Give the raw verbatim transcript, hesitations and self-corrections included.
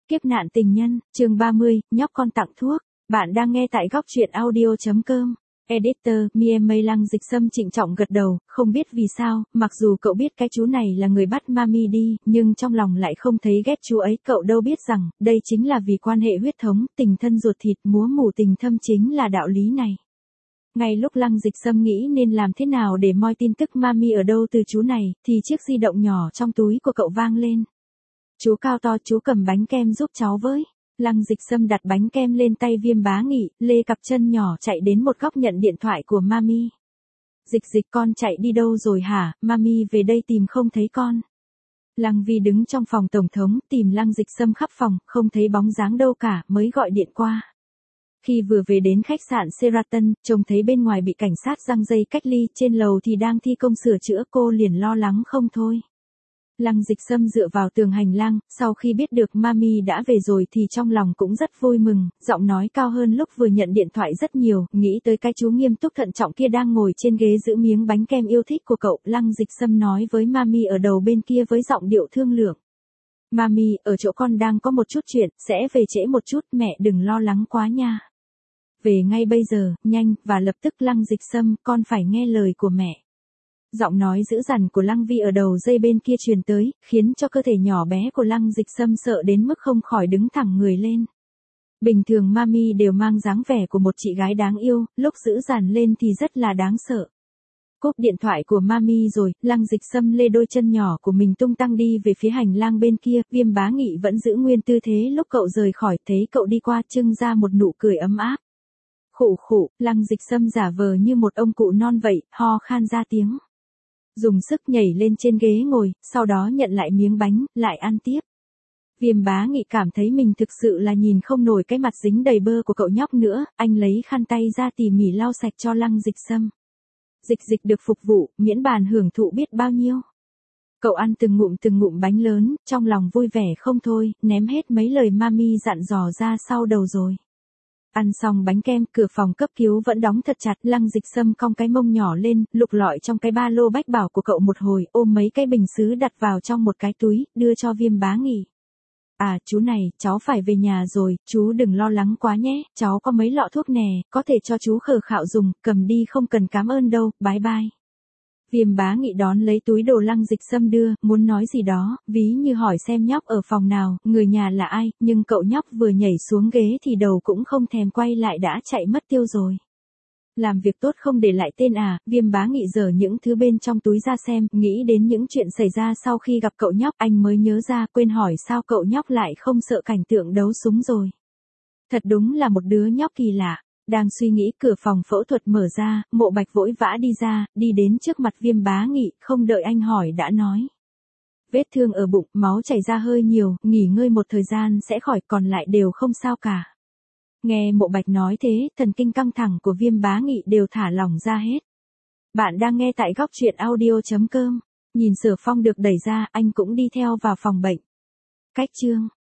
Kiếp nạn tình nhân, chương ba mươi, nhóc con tặng thuốc. Bạn đang nghe tại góc truyện audio chấm com. Editor, Mie Mây Lăng Dịch Sâm trịnh trọng gật đầu, không biết vì sao, mặc dù cậu biết cái chú này là người bắt Mami đi, nhưng trong lòng lại không thấy ghét chú ấy. Cậu đâu biết rằng, đây chính là vì quan hệ huyết thống, tình thân ruột thịt, múa mủ tình thâm chính là đạo lý này. Ngay lúc Lăng Dịch Sâm nghĩ nên làm thế nào để moi tin tức Mami ở đâu từ chú này, thì chiếc di động nhỏ trong túi của cậu vang lên. Chú cao to, chú cầm bánh kem giúp cháu với. Lăng Dịch Sâm đặt bánh kem lên tay Viêm Bá Nghị, lê cặp chân nhỏ chạy đến một góc nhận điện thoại của Mami. Dịch dịch con chạy đi đâu rồi hả, Mami về đây tìm không thấy con. Lăng Vi đứng trong phòng tổng thống, tìm Lăng Dịch Sâm khắp phòng, không thấy bóng dáng đâu cả, mới gọi điện qua. Khi vừa về đến khách sạn Sheraton, trông thấy bên ngoài bị cảnh sát giăng dây cách ly, trên lầu thì đang thi công sửa chữa, cô liền lo lắng không thôi. Lăng Dịch Sâm dựa vào tường hành lang, sau khi biết được Mami đã về rồi thì trong lòng cũng rất vui mừng, giọng nói cao hơn lúc vừa nhận điện thoại rất nhiều, nghĩ tới cái chú nghiêm túc thận trọng kia đang ngồi trên ghế giữ miếng bánh kem yêu thích của cậu. Lăng Dịch Sâm nói với Mami ở đầu bên kia với giọng điệu thương lượng. Mami, ở chỗ con đang có một chút chuyện, sẽ về trễ một chút, mẹ đừng lo lắng quá nha. Về ngay bây giờ, nhanh, và lập tức. Lăng Dịch Sâm, con phải nghe lời của mẹ. Giọng nói dữ dằn của Lăng Vi ở đầu dây bên kia truyền tới, khiến cho cơ thể nhỏ bé của Lăng Dịch Sâm sợ đến mức không khỏi đứng thẳng người lên. Bình thường Mami đều mang dáng vẻ của một chị gái đáng yêu, lúc dữ dằn lên thì rất là đáng sợ. Cúp điện thoại của Mami rồi, Lăng Dịch Sâm lê đôi chân nhỏ của mình tung tăng đi về phía hành lang bên kia. Viêm Bá Nghị vẫn giữ nguyên tư thế lúc cậu rời khỏi, thấy cậu đi qua trưng ra một nụ cười ấm áp. Khụ khụ, Lăng Dịch Sâm giả vờ như một ông cụ non vậy, ho khan ra tiếng. Dùng sức nhảy lên trên ghế ngồi, sau đó nhận lại miếng bánh, lại ăn tiếp. Viêm Bá Nghị cảm thấy mình thực sự là nhìn không nổi cái mặt dính đầy bơ của cậu nhóc nữa, anh lấy khăn tay ra tỉ mỉ lau sạch cho Lăng Dịch Sâm. Dịch dịch được phục vụ, miễn bàn hưởng thụ biết bao nhiêu. Cậu ăn từng ngụm từng ngụm bánh lớn, trong lòng vui vẻ không thôi, ném hết mấy lời Mami dặn dò ra sau đầu rồi. Ăn xong bánh kem, cửa phòng cấp cứu vẫn đóng thật chặt. Lăng Dịch Sâm cong cái mông nhỏ lên, lục lọi trong cái ba lô bách bảo của cậu một hồi, ôm mấy cái bình sứ đặt vào trong một cái túi, đưa cho Viêm Bá Nghị. À, chú này, cháu phải về nhà rồi, chú đừng lo lắng quá nhé, cháu có mấy lọ thuốc nè, có thể cho chú khờ khạo dùng, cầm đi không cần cảm ơn đâu, bye bye. Viêm Bá Nghị đón lấy túi đồ Lăng Dịch Sâm đưa, muốn nói gì đó, ví như hỏi xem nhóc ở phòng nào, người nhà là ai, nhưng cậu nhóc vừa nhảy xuống ghế thì đầu cũng không thèm quay lại đã chạy mất tiêu rồi. Làm việc tốt không để lại tên à, Viêm Bá Nghị giở những thứ bên trong túi ra xem, nghĩ đến những chuyện xảy ra sau khi gặp cậu nhóc, anh mới nhớ ra, quên hỏi sao cậu nhóc lại không sợ cảnh tượng đấu súng rồi. Thật đúng là một đứa nhóc kỳ lạ. Đang suy nghĩ, cửa phòng phẫu thuật mở ra, Mộ Bạch vội vã đi ra, đi đến trước mặt Viêm Bá Nghị, không đợi anh hỏi đã nói. Vết thương ở bụng, máu chảy ra hơi nhiều, nghỉ ngơi một thời gian sẽ khỏi, còn lại đều không sao cả. Nghe Mộ Bạch nói thế, thần kinh căng thẳng của Viêm Bá Nghị đều thả lỏng ra hết. Bạn đang nghe tại góc truyện audio chấm com. Nhìn Sở Phong được đẩy ra, anh cũng đi theo vào phòng bệnh. Cách chương